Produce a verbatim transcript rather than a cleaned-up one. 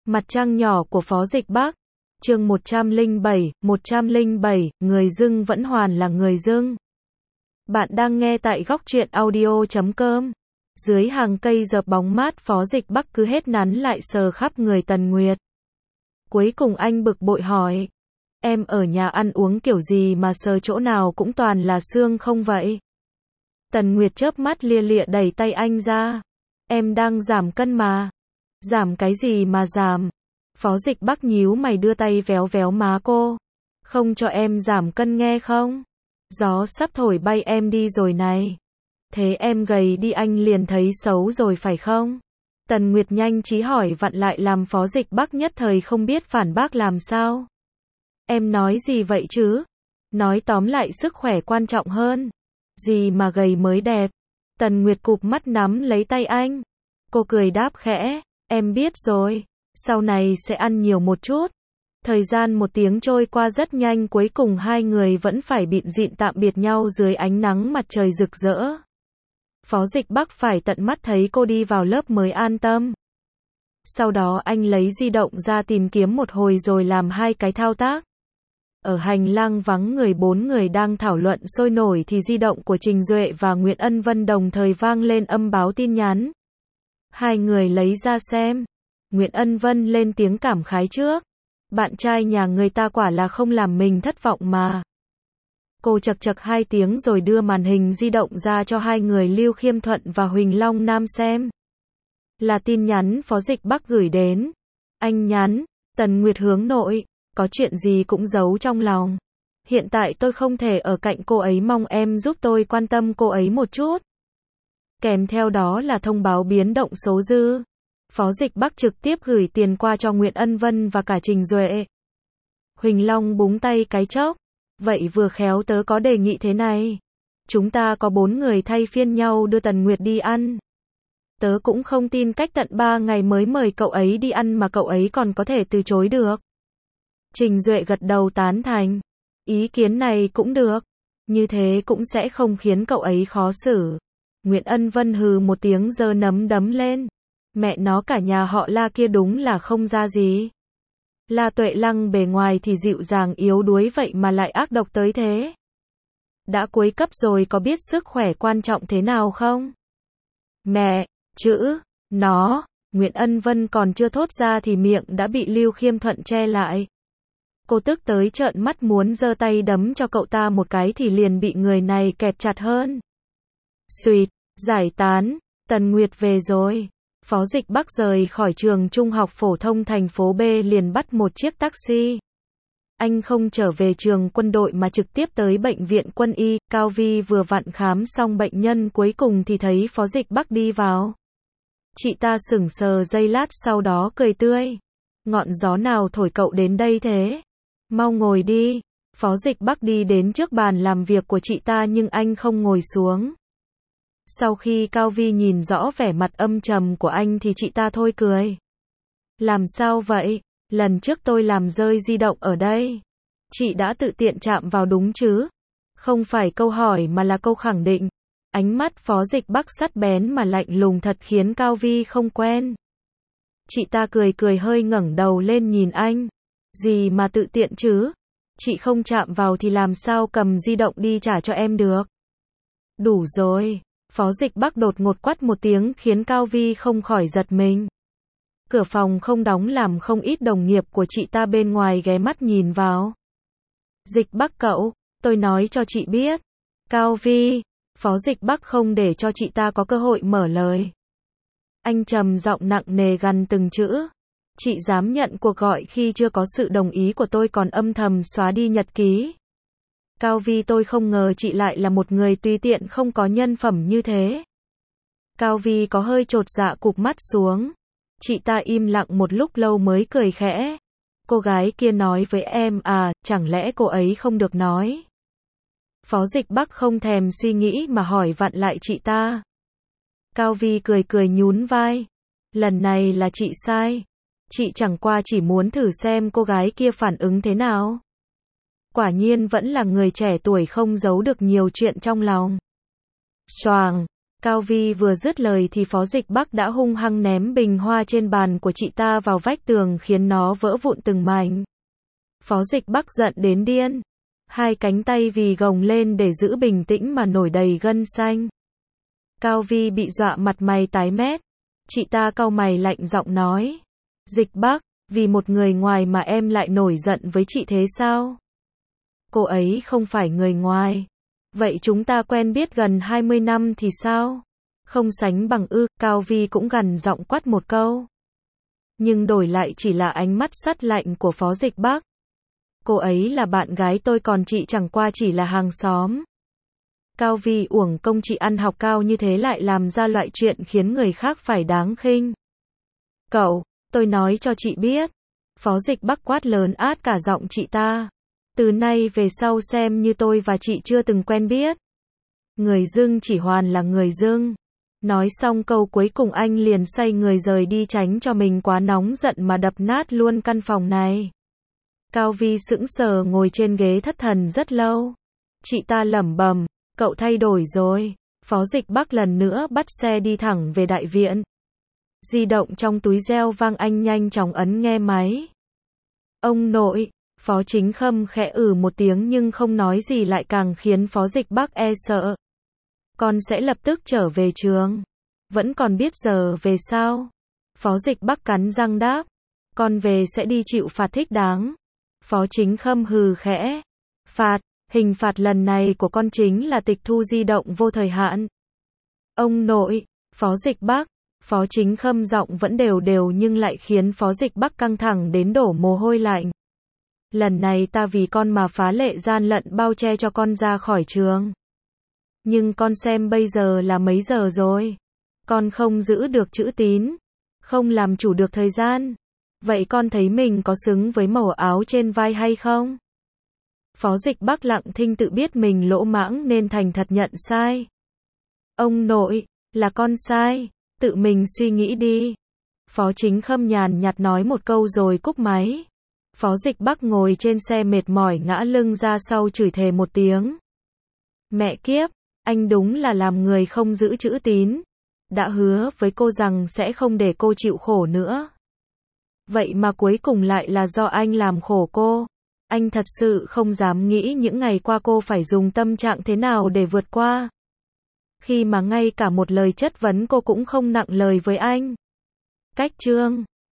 Mặt trăng nhỏ của Phó Dịch Bắc. Chương một trăm lẻ bảy, một trăm lẻ bảy, người dưng vẫn hoàn là người dưng. Bạn đang nghe tại góc truyện audio chấm com. Dưới hàng cây dợp bóng mát, Phó Dịch Bắc cứ hết nắn lại sờ khắp người Tần Nguyệt. Cuối cùng anh bực bội hỏi, em ở nhà ăn uống kiểu gì mà sờ chỗ nào cũng toàn là xương không vậy? Tần Nguyệt chớp mắt lia lịa đẩy tay anh ra. Em đang giảm cân mà. Giảm cái gì mà giảm? Phó Dịch Bắc nhíu mày đưa tay véo véo má cô. Không cho em giảm cân nghe không? Gió sắp thổi bay em đi rồi này. Thế em gầy đi anh liền thấy xấu rồi phải không? Tần Nguyệt nhanh trí hỏi vặn lại làm Phó Dịch Bắc nhất thời không biết phản bác làm sao. Em nói gì vậy chứ? Nói tóm lại sức khỏe quan trọng hơn. Gì mà gầy mới đẹp? Tần Nguyệt cụp mắt nắm lấy tay anh. Cô cười đáp khẽ, em biết rồi, sau này sẽ ăn nhiều một chút. Thời gian một tiếng trôi qua rất nhanh, cuối cùng hai người vẫn phải bịn dịn tạm biệt nhau dưới ánh nắng mặt trời rực rỡ. Phó Dịch Bắc phải tận mắt thấy cô đi vào lớp mới an tâm. Sau đó anh lấy di động ra tìm kiếm một hồi rồi làm hai cái thao tác. Ở hành lang vắng người, bốn người đang thảo luận sôi nổi thì di động của Trình Duệ và Nguyễn Ân Vân đồng thời vang lên âm báo tin nhắn. Hai người lấy ra xem. Nguyễn Ân Vân lên tiếng cảm khái trước. Bạn trai nhà người ta quả là không làm mình thất vọng mà. Cô chật chật hai tiếng rồi đưa màn hình di động ra cho hai người Lưu Khiêm Thuận và Huỳnh Long Nam xem. Là tin nhắn Phó Dịch Bắc gửi đến. Anh nhắn, Tần Nguyệt hướng nội, có chuyện gì cũng giấu trong lòng. Hiện tại tôi không thể ở cạnh cô ấy, mong em giúp tôi quan tâm cô ấy một chút. Kèm theo đó là thông báo biến động số dư. Phó Dịch Bắc trực tiếp gửi tiền qua cho Nguyễn Ân Vân và cả Trình Duệ. Huỳnh Long búng tay cái chốc. Vậy vừa khéo tớ có đề nghị thế này. Chúng ta có bốn người thay phiên nhau đưa Tần Nguyệt đi ăn. Tớ cũng không tin cách tận ba ngày mới mời cậu ấy đi ăn mà cậu ấy còn có thể từ chối được. Trình Duệ gật đầu tán thành. Ý kiến này cũng được. Như thế cũng sẽ không khiến cậu ấy khó xử. Nguyễn Ân Vân hừ một tiếng giơ nắm đấm lên. Mẹ nó, cả nhà họ La kia đúng là không ra gì. La Tuệ Lăng bề ngoài thì dịu dàng yếu đuối vậy mà lại ác độc tới thế. Đã cuối cấp rồi có biết sức khỏe quan trọng thế nào không? Mẹ, chữ, nó, Nguyễn Ân Vân còn chưa thốt ra thì miệng đã bị Lưu Khiêm Thuận che lại. Cô tức tới trợn mắt muốn giơ tay đấm cho cậu ta một cái thì liền bị người này kẹp chặt hơn. Xuyệt, giải tán, Tần Nguyệt về rồi. Phó Dịch Bắc rời khỏi trường trung học phổ thông thành phố B liền bắt một chiếc taxi. Anh không trở về trường quân đội mà trực tiếp tới bệnh viện quân y. Cao Vi vừa vặn khám xong bệnh nhân cuối cùng thì thấy Phó Dịch Bắc đi vào. Chị ta sững sờ giây lát sau đó cười tươi. Ngọn gió nào thổi cậu đến đây thế? Mau ngồi đi. Phó Dịch Bắc đi đến trước bàn làm việc của chị ta nhưng anh không ngồi xuống. Sau khi Cao Vi nhìn rõ vẻ mặt âm trầm của anh thì chị ta thôi cười. Làm sao vậy? Lần trước tôi làm rơi di động ở đây. Chị đã tự tiện chạm vào đúng chứ? Không phải câu hỏi mà là câu khẳng định. Ánh mắt Phó Dịch Bắc sắc bén mà lạnh lùng thật khiến Cao Vi không quen. Chị ta cười cười hơi ngẩng đầu lên nhìn anh. Gì mà tự tiện chứ? Chị không chạm vào thì làm sao cầm di động đi trả cho em được? Đủ rồi. Phó Dịch Bắc đột ngột quát một tiếng khiến Cao Vi không khỏi giật mình. Cửa phòng không đóng làm không ít đồng nghiệp của chị ta bên ngoài ghé mắt nhìn vào. Dịch Bắc cậu, tôi nói cho chị biết. Cao Vi, Phó Dịch Bắc không để cho chị ta có cơ hội mở lời. Anh trầm giọng nặng nề gằn từng chữ. Chị dám nhận cuộc gọi khi chưa có sự đồng ý của tôi còn âm thầm xóa đi nhật ký. Cao Vi, tôi không ngờ chị lại là một người tùy tiện không có nhân phẩm như thế. Cao Vi có hơi chột dạ cụp mắt xuống. Chị ta im lặng một lúc lâu mới cười khẽ. Cô gái kia nói với em à, chẳng lẽ cô ấy không được nói? Phó Dịch Bắc không thèm suy nghĩ mà hỏi vặn lại chị ta. Cao Vi cười cười nhún vai. Lần này là chị sai. Chị chẳng qua chỉ muốn thử xem cô gái kia phản ứng thế nào. Quả nhiên vẫn là người trẻ tuổi không giấu được nhiều chuyện trong lòng. Xoàng, Cao Vi vừa dứt lời thì Phó Dịch Bắc đã hung hăng ném bình hoa trên bàn của chị ta vào vách tường khiến nó vỡ vụn từng mảnh. Phó Dịch Bắc giận đến điên. Hai cánh tay vì gồng lên để giữ bình tĩnh mà nổi đầy gân xanh. Cao Vi bị dọa mặt mày tái mét. Chị ta cau mày lạnh giọng nói. Dịch Bắc, vì một người ngoài mà em lại nổi giận với chị thế sao? Cô ấy không phải người ngoài. Vậy chúng ta quen biết gần hai mươi năm thì sao? Không sánh bằng ư, Cao Vi cũng gằn giọng quát một câu. Nhưng đổi lại chỉ là ánh mắt sắt lạnh của Phó Dịch Bắc. Cô ấy là bạn gái tôi còn chị chẳng qua chỉ là hàng xóm. Cao Vi uổng công chị ăn học cao như thế lại làm ra loại chuyện khiến người khác phải đáng khinh. Cậu, tôi nói cho chị biết. Phó Dịch Bắc quát lớn át cả giọng chị ta. Từ nay về sau xem như tôi và chị chưa từng quen biết. Người dưng chỉ hoàn là người dưng. Nói xong câu cuối cùng anh liền xoay người rời đi tránh cho mình quá nóng giận mà đập nát luôn căn phòng này. Cao Vi sững sờ ngồi trên ghế thất thần rất lâu. Chị ta lẩm bẩm, cậu thay đổi rồi. Phó Dịch Bắc lần nữa bắt xe đi thẳng về đại viện. Di động trong túi reo vang anh nhanh chóng ấn nghe máy. Ông nội, Phó Chính Khâm khẽ ừ một tiếng nhưng không nói gì lại càng khiến Phó Dịch Bắc e sợ. Con sẽ lập tức trở về trường. Vẫn còn biết giờ về sao? Phó Dịch Bắc cắn răng đáp. Con về sẽ đi chịu phạt thích đáng. Phó Chính Khâm hừ khẽ. Phạt, hình phạt lần này của con chính là tịch thu di động vô thời hạn. Ông nội, Phó Dịch Bắc, Phó Chính Khâm giọng vẫn đều đều nhưng lại khiến Phó Dịch Bắc căng thẳng đến đổ mồ hôi lạnh. Lần này ta vì con mà phá lệ gian lận bao che cho con ra khỏi trường. Nhưng con xem bây giờ là mấy giờ rồi. Con không giữ được chữ tín. Không làm chủ được thời gian. Vậy con thấy mình có xứng với màu áo trên vai hay không? Phó Dịch Bắc lặng thinh tự biết mình lỗ mãng nên thành thật nhận sai. Ông nội, là con sai. Tự mình suy nghĩ đi. Phó Chính Khâm nhàn nhạt nói một câu rồi cúp máy. Phó Dịch Bắc ngồi trên xe mệt mỏi ngã lưng ra sau chửi thề một tiếng. Mẹ kiếp, anh đúng là làm người không giữ chữ tín. Đã hứa với cô rằng sẽ không để cô chịu khổ nữa. Vậy mà cuối cùng lại là do anh làm khổ cô. Anh thật sự không dám nghĩ những ngày qua cô phải dùng tâm trạng thế nào để vượt qua. Khi mà ngay cả một lời chất vấn cô cũng không nặng lời với anh. Cách chương